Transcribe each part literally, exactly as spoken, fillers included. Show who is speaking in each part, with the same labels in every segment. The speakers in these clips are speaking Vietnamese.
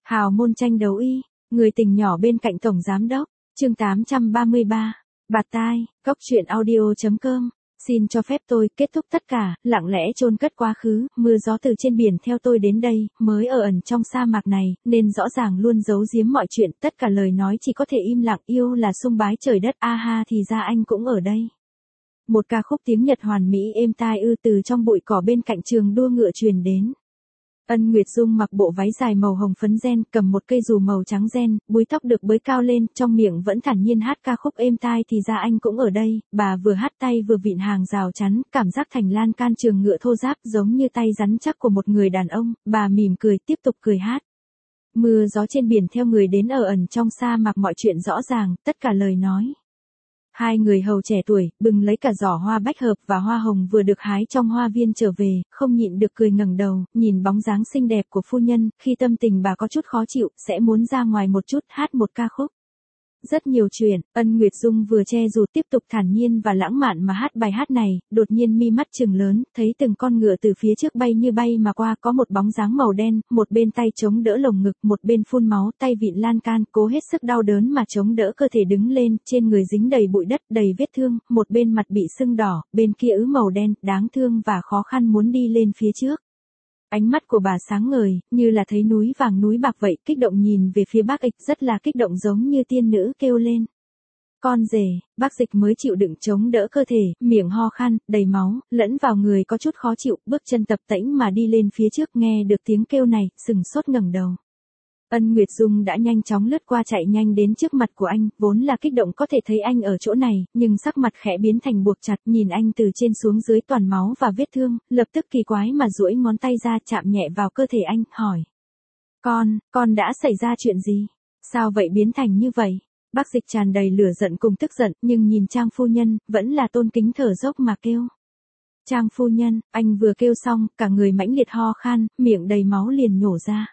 Speaker 1: Hào môn tranh đấu y, người tình nhỏ bên cạnh tổng giám đốc, chương tám trăm ba mươi ba, bạt tai, góc truyện audio.com. Xin cho phép tôi kết thúc tất cả, lặng lẽ chôn cất quá khứ, mưa gió từ trên biển theo tôi đến đây, mới ở ẩn trong sa mạc này, nên rõ ràng luôn giấu giếm mọi chuyện, tất cả lời nói chỉ có thể im lặng, yêu là sung bái trời đất, a ha thì ra anh cũng ở đây. Một ca khúc tiếng Nhật hoàn mỹ êm tai ư từ trong bụi cỏ bên cạnh trường đua ngựa truyền đến. Ân Nguyệt Dung mặc bộ váy dài màu hồng phấn ren, cầm một cây dù màu trắng ren, búi tóc được bới cao lên, trong miệng vẫn thản nhiên hát ca khúc êm tai thì ra anh cũng ở đây, bà vừa hát tay vừa vịn hàng rào chắn, cảm giác thành lan can trường ngựa thô ráp giống như tay rắn chắc của một người đàn ông, bà mỉm cười tiếp tục cười hát. Mưa gió trên biển theo người đến ở ẩn trong sa mạc mọi chuyện rõ ràng, tất cả lời nói. Hai người hầu trẻ tuổi, bừng lấy cả giỏ hoa bách hợp và hoa hồng vừa được hái trong hoa viên trở về, không nhịn được cười ngẩng đầu, nhìn bóng dáng xinh đẹp của phu nhân, khi tâm tình bà có chút khó chịu, sẽ muốn ra ngoài một chút, hát một ca khúc. Rất nhiều chuyện, Ân Nguyệt Dung vừa che dù tiếp tục thản nhiên và lãng mạn mà hát bài hát này, đột nhiên mi mắt trừng lớn, thấy từng con ngựa từ phía trước bay như bay mà qua, có một bóng dáng màu đen, một bên tay chống đỡ lồng ngực, một bên phun máu, tay vịn lan can, cố hết sức đau đớn mà chống đỡ cơ thể đứng lên, trên người dính đầy bụi đất, đầy vết thương, một bên mặt bị sưng đỏ, bên kia ứ màu đen, đáng thương và khó khăn muốn đi lên phía trước. Ánh mắt của bà sáng ngời, như là thấy núi vàng núi bạc vậy, kích động nhìn về phía bác ịch, rất là kích động giống như tiên nữ kêu lên. Con rể, bác dịch mới chịu đựng chống đỡ cơ thể, miệng ho khan, đầy máu, lẫn vào người có chút khó chịu, bước chân tập tễnh mà đi lên phía trước, nghe được tiếng kêu này, sừng sốt ngẩng đầu. Ân Nguyệt Dung đã nhanh chóng lướt qua chạy nhanh đến trước mặt của anh, vốn là kích động có thể thấy anh ở chỗ này, nhưng sắc mặt khẽ biến thành buộc chặt, nhìn anh từ trên xuống dưới toàn máu và vết thương, lập tức kỳ quái mà duỗi ngón tay ra chạm nhẹ vào cơ thể anh, hỏi. Con, con đã xảy ra chuyện gì? Sao vậy biến thành như vậy? Bác dịch tràn đầy lửa giận cùng tức giận, nhưng nhìn Trang phu nhân, vẫn là tôn kính thở dốc mà kêu. Trang phu nhân, anh vừa kêu xong, cả người mãnh liệt ho khan, miệng đầy máu liền nhổ ra.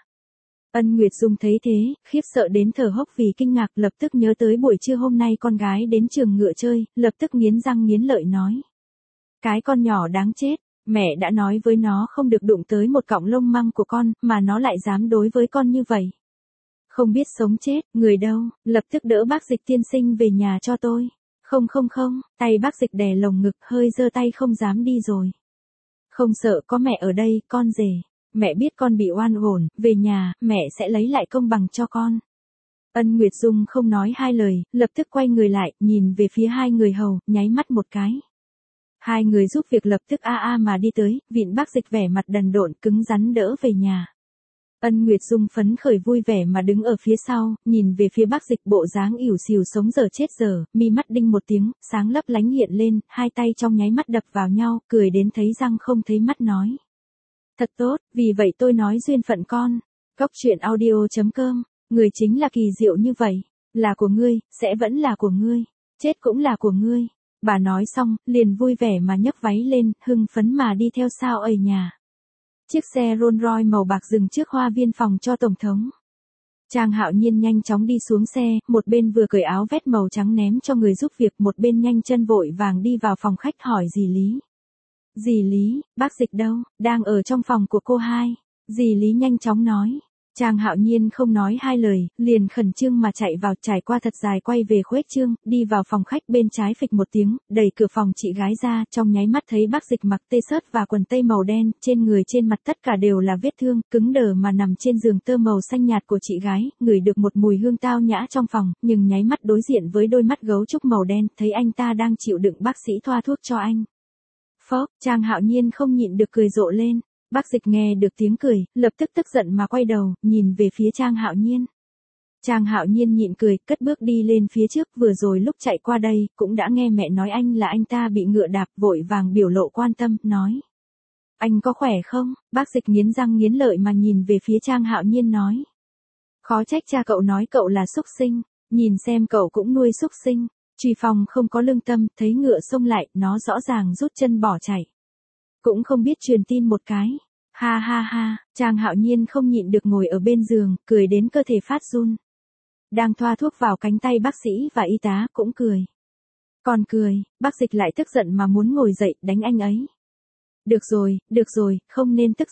Speaker 1: Ân Nguyệt Dung thấy thế, khiếp sợ đến thở hốc vì kinh ngạc, lập tức nhớ tới buổi trưa hôm nay con gái đến trường ngựa chơi, lập tức nghiến răng nghiến lợi nói. Cái con nhỏ đáng chết, mẹ đã nói với nó không được đụng tới một cọng lông măng của con, mà nó lại dám đối với con như vậy. Không biết sống chết, người đâu, lập tức đỡ bác dịch tiên sinh về nhà cho tôi. Không không không, tay bác dịch đè lồng ngực, hơi giơ tay không dám đi rồi. Không sợ, có mẹ ở đây, con rể. Mẹ biết con bị oan uổng, về nhà, mẹ sẽ lấy lại công bằng cho con. Ân Nguyệt Dung không nói hai lời, lập tức quay người lại, nhìn về phía hai người hầu, nháy mắt một cái. Hai người giúp việc lập tức a a mà đi tới, vịn bác dịch vẻ mặt đần độn, cứng rắn đỡ về nhà. Ân Nguyệt Dung phấn khởi vui vẻ mà đứng ở phía sau, nhìn về phía bác dịch bộ dáng ỉu xìu sống dở chết dở, mi mắt đinh một tiếng, sáng lấp lánh hiện lên, hai tay trong nháy mắt đập vào nhau, cười đến thấy răng không thấy mắt nói. Thật tốt, vì vậy tôi nói duyên phận con. Góc truyện audio.com, người chính là kỳ diệu như vậy, là của ngươi, sẽ vẫn là của ngươi, chết cũng là của ngươi. Bà nói xong, liền vui vẻ mà nhấc váy lên, hưng phấn mà đi theo sao ở nhà. Chiếc xe Rolls Royce màu bạc dừng trước hoa viên phòng cho tổng thống. Trang Hạo Nhiên nhanh chóng đi xuống xe, một bên vừa cởi áo vest màu trắng ném cho người giúp việc, một bên nhanh chân vội vàng đi vào phòng khách hỏi dì Lý. Dì Lý, bác dịch đâu, đang ở trong phòng của cô hai. Dì Lý nhanh chóng nói. Trang Hạo Nhiên không nói hai lời, liền khẩn trương mà chạy vào, trải qua thật dài quay về khuếch trương, đi vào phòng khách bên trái phịch một tiếng, đẩy cửa phòng chị gái ra, trong nháy mắt thấy bác dịch mặc tê sớt và quần tây màu đen, trên người trên mặt tất cả đều là vết thương, cứng đờ mà nằm trên giường tơ màu xanh nhạt của chị gái, ngửi được một mùi hương tao nhã trong phòng, nhưng nháy mắt đối diện với đôi mắt gấu trúc màu đen, thấy anh ta đang chịu đựng bác sĩ thoa thuốc cho anh. Phốc, Trang Hạo Nhiên không nhịn được cười rộ lên. Bác dịch nghe được tiếng cười, lập tức tức giận mà quay đầu, nhìn về phía Trang Hạo Nhiên. Trang Hạo Nhiên nhịn cười, cất bước đi lên phía trước, vừa rồi lúc chạy qua đây, cũng đã nghe mẹ nói anh là anh ta bị ngựa đạp, vội vàng biểu lộ quan tâm, nói. Anh có khỏe không? Bác dịch nghiến răng nghiến lợi mà nhìn về phía Trang Hạo Nhiên nói. Khó trách cha cậu nói cậu là súc sinh, nhìn xem cậu cũng nuôi súc sinh. Truy Phong không có lương tâm, thấy ngựa xông lại, nó rõ ràng rút chân bỏ chạy. Cũng không biết truyền tin một cái. Ha ha ha, Trang Hạo Nhiên không nhịn được ngồi ở bên giường, cười đến cơ thể phát run. Đang thoa thuốc vào cánh tay bác sĩ và y tá cũng cười. Còn cười, bác dịch lại tức giận mà muốn ngồi dậy đánh anh ấy. Được rồi, được rồi, không nên tức giận.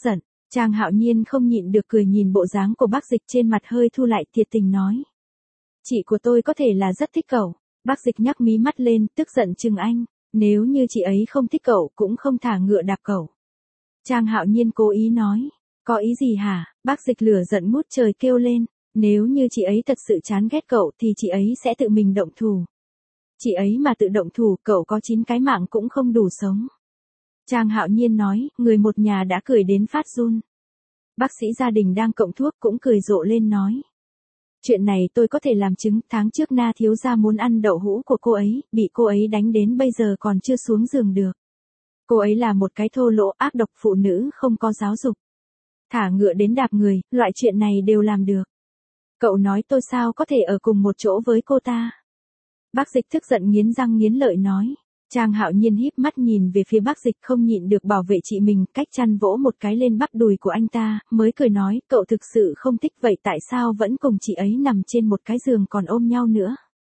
Speaker 1: Trang Hạo Nhiên không nhịn được cười nhìn bộ dáng của bác Dịch trên mặt hơi thu lại thiệt tình nói. Chị của tôi có thể là rất thích cậu. Bác Dịch nhắc mí mắt lên, tức giận chừng anh. Nếu như chị ấy không thích cậu cũng không thả ngựa đạp cậu. Trang Hạo Nhiên cố ý nói. Có ý gì hả? Bác Dịch lửa giận ngút trời kêu lên. Nếu như chị ấy thật sự chán ghét cậu thì chị ấy sẽ tự mình động thủ. Chị ấy mà tự động thủ cậu có chín cái mạng cũng không đủ sống. Trang Hạo Nhiên nói, người một nhà đã cười đến phát run. Bác sĩ gia đình đang cộng thuốc cũng cười rộ lên nói. Chuyện này tôi có thể làm chứng, tháng trước Na thiếu gia muốn ăn đậu hũ của cô ấy, bị cô ấy đánh đến bây giờ còn chưa xuống giường được. Cô ấy là một cái thô lỗ ác độc phụ nữ không có giáo dục. Thả ngựa đến đạp người, loại chuyện này đều làm được. Cậu nói tôi sao có thể ở cùng một chỗ với cô ta? Bác Dịch tức giận nghiến răng nghiến lợi nói. Trang Hạo Nhiên híp mắt nhìn về phía bác Dịch không nhịn được bảo vệ chị mình, cách chăn vỗ một cái lên bắp đùi của anh ta, mới cười nói, cậu thực sự không thích vậy tại sao vẫn cùng chị ấy nằm trên một cái giường còn ôm nhau nữa?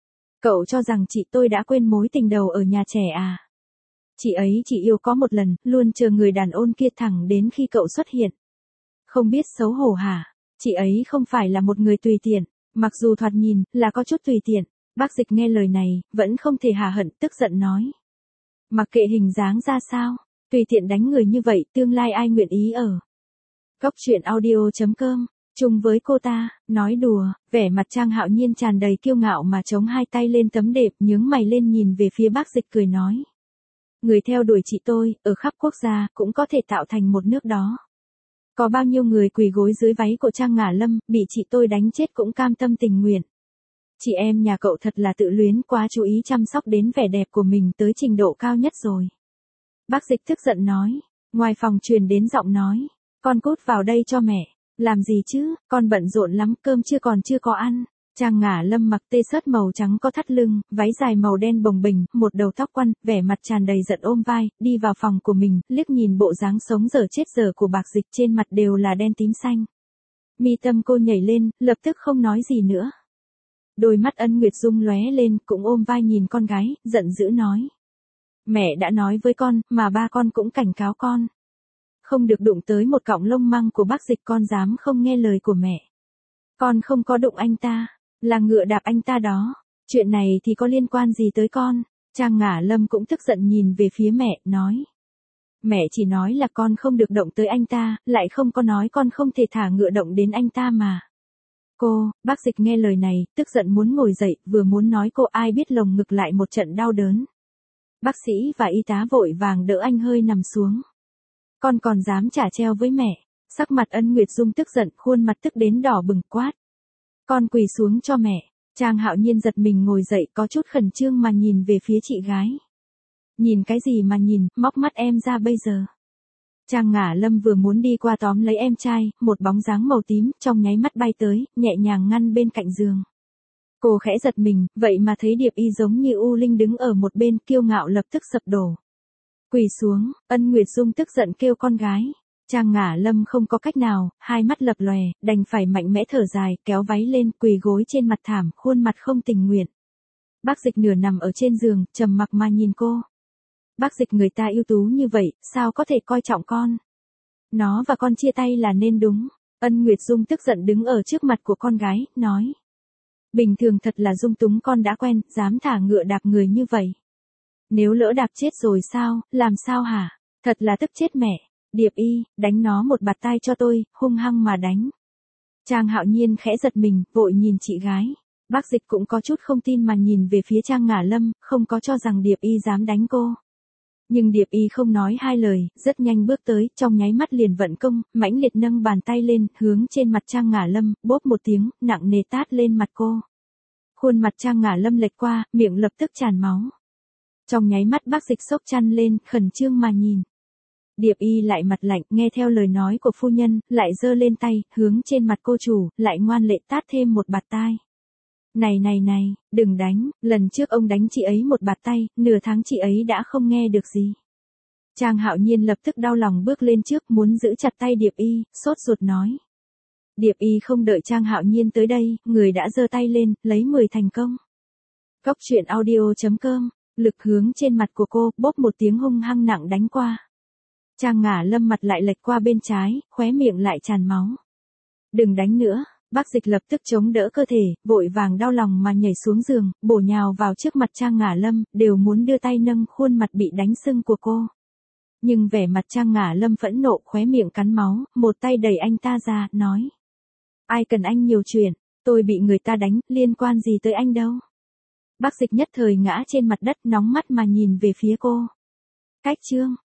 Speaker 1: Cậu cho rằng chị tôi đã quên mối tình đầu ở nhà trẻ à? Chị ấy chỉ yêu có một lần, luôn chờ người đàn ông kia thẳng đến khi cậu xuất hiện. Không biết xấu hổ hả? Chị ấy không phải là một người tùy tiện, mặc dù thoạt nhìn là có chút tùy tiện. Bác Dịch nghe lời này, vẫn không thể hà hận, tức giận nói. Mặc kệ hình dáng ra sao, tùy tiện đánh người như vậy, tương lai ai nguyện ý ở. Góc truyện audio chấm com, chung với cô ta, nói đùa, vẻ mặt Trang Hạo Nhiên tràn đầy kiêu ngạo mà chống hai tay lên tấm đệm, nhướng mày lên nhìn về phía bác Dịch cười nói. Người theo đuổi chị tôi, ở khắp quốc gia, cũng có thể tạo thành một nước đó. Có bao nhiêu người quỳ gối dưới váy của Trang Ngả Lâm, bị chị tôi đánh chết cũng cam tâm tình nguyện. Chị em nhà cậu thật là tự luyến, quá chú ý chăm sóc đến vẻ đẹp của mình tới trình độ cao nhất rồi. Bác Dịch tức giận nói, ngoài phòng truyền đến giọng nói, con cút vào đây cho mẹ, làm gì chứ, con bận rộn lắm, cơm chưa còn chưa có ăn. Trang Ngả Lâm mặc tê sớt màu trắng có thắt lưng, váy dài màu đen bồng bềnh, một đầu tóc quăn, vẻ mặt tràn đầy giận ôm vai, đi vào phòng của mình, liếc nhìn bộ dáng sống dở chết dở của bác Dịch trên mặt đều là đen tím xanh. Mi tâm cô nhảy lên, lập tức không nói gì nữa. Đôi mắt Ân Nguyệt Dung lóe lên, cũng ôm vai nhìn con gái, giận dữ nói. Mẹ đã nói với con, mà ba con cũng cảnh cáo con. Không được đụng tới một cọng lông măng của bác Dịch, con dám không nghe lời của mẹ. Con không có đụng anh ta, là ngựa đạp anh ta đó. Chuyện này thì có liên quan gì tới con? Trang Ngả Lâm cũng tức giận nhìn về phía mẹ, nói. Mẹ chỉ nói là con không được động tới anh ta, lại không có nói con không thể thả ngựa động đến anh ta mà. Cô, bác Dịch nghe lời này, tức giận muốn ngồi dậy, vừa muốn nói cô ai biết lồng ngực lại một trận đau đớn. Bác sĩ và y tá vội vàng đỡ anh hơi nằm xuống. Con còn dám trả treo với mẹ. Sắc mặt Ân Nguyệt Dung tức giận, khuôn mặt tức đến đỏ bừng quát. Con quỳ xuống cho mẹ. Trang Hạo Nhiên giật mình ngồi dậy có chút khẩn trương mà nhìn về phía chị gái. Nhìn cái gì mà nhìn, móc mắt em ra bây giờ. Trang Ngả Lâm vừa muốn đi qua tóm lấy em trai, một bóng dáng màu tím trong nháy mắt bay tới, nhẹ nhàng ngăn bên cạnh giường. Cô khẽ giật mình, vậy mà thấy Điệp Y giống như U Linh đứng ở một bên, kiêu ngạo lập tức sập đổ. Quỳ xuống, Ân Nguyệt Dung tức giận kêu con gái. Trang Ngả Lâm không có cách nào, hai mắt lập lòe, đành phải mạnh mẽ thở dài, kéo váy lên, quỳ gối trên mặt thảm, khuôn mặt không tình nguyện. Bác Dịch nửa nằm ở trên giường, trầm mặc mà nhìn cô. Bác Dịch người ta ưu tú như vậy, sao có thể coi trọng con? Nó và con chia tay là nên đúng. Ân Nguyệt Dung tức giận đứng ở trước mặt của con gái, nói. Bình thường thật là dung túng, con đã quen, dám thả ngựa đạp người như vậy. Nếu lỡ đạp chết rồi sao, làm sao hả? Thật là tức chết mẹ. Điệp Y, đánh nó một bạt tai cho tôi, hung hăng mà đánh. Trang Hạo Nhiên khẽ giật mình, vội nhìn chị gái. Bác Dịch cũng có chút không tin mà nhìn về phía Trang Ngả Lâm, không có cho rằng Điệp Y dám đánh cô. Nhưng Điệp Y không nói hai lời, rất nhanh bước tới, trong nháy mắt liền vận công, mãnh liệt nâng bàn tay lên, hướng trên mặt Trang Ngả Lâm, bốp một tiếng, nặng nề tát lên mặt cô. Khuôn mặt Trang Ngả Lâm lệch qua, miệng lập tức tràn máu. Trong nháy mắt bác Dịch sốc chăn lên, khẩn trương mà nhìn. Điệp Y lại mặt lạnh, nghe theo lời nói của phu nhân, lại giơ lên tay, hướng trên mặt cô chủ, lại ngoan lệ tát thêm một bạt tai. Này này này, đừng đánh, lần trước ông đánh chị ấy một bạt tay, nửa tháng chị ấy đã không nghe được gì. Trang Hạo Nhiên lập tức đau lòng bước lên trước, muốn giữ chặt tay Điệp Y, sốt ruột nói. Điệp Y không đợi Trang Hạo Nhiên tới đây, người đã giơ tay lên, lấy mười thành công. Góc truyện audio chấm com, lực hướng trên mặt của cô, bóp một tiếng hung hăng nặng đánh qua. Trang Ngả Lâm mặt lại lệch qua bên trái, khóe miệng lại tràn máu. Đừng đánh nữa, bác Dịch lập tức chống đỡ cơ thể, vội vàng đau lòng mà nhảy xuống giường, bổ nhào vào trước mặt Trang Ngả Lâm, đều muốn đưa tay nâng khuôn mặt bị đánh sưng của cô. Nhưng vẻ mặt Trang Ngả Lâm phẫn nộ, khóe miệng cắn máu, một tay đẩy anh ta ra, nói. Ai cần anh nhiều chuyện, tôi bị người ta đánh, liên quan gì tới anh đâu. Bác Dịch nhất thời ngã trên mặt đất, nóng mắt mà nhìn về phía cô. Cách chương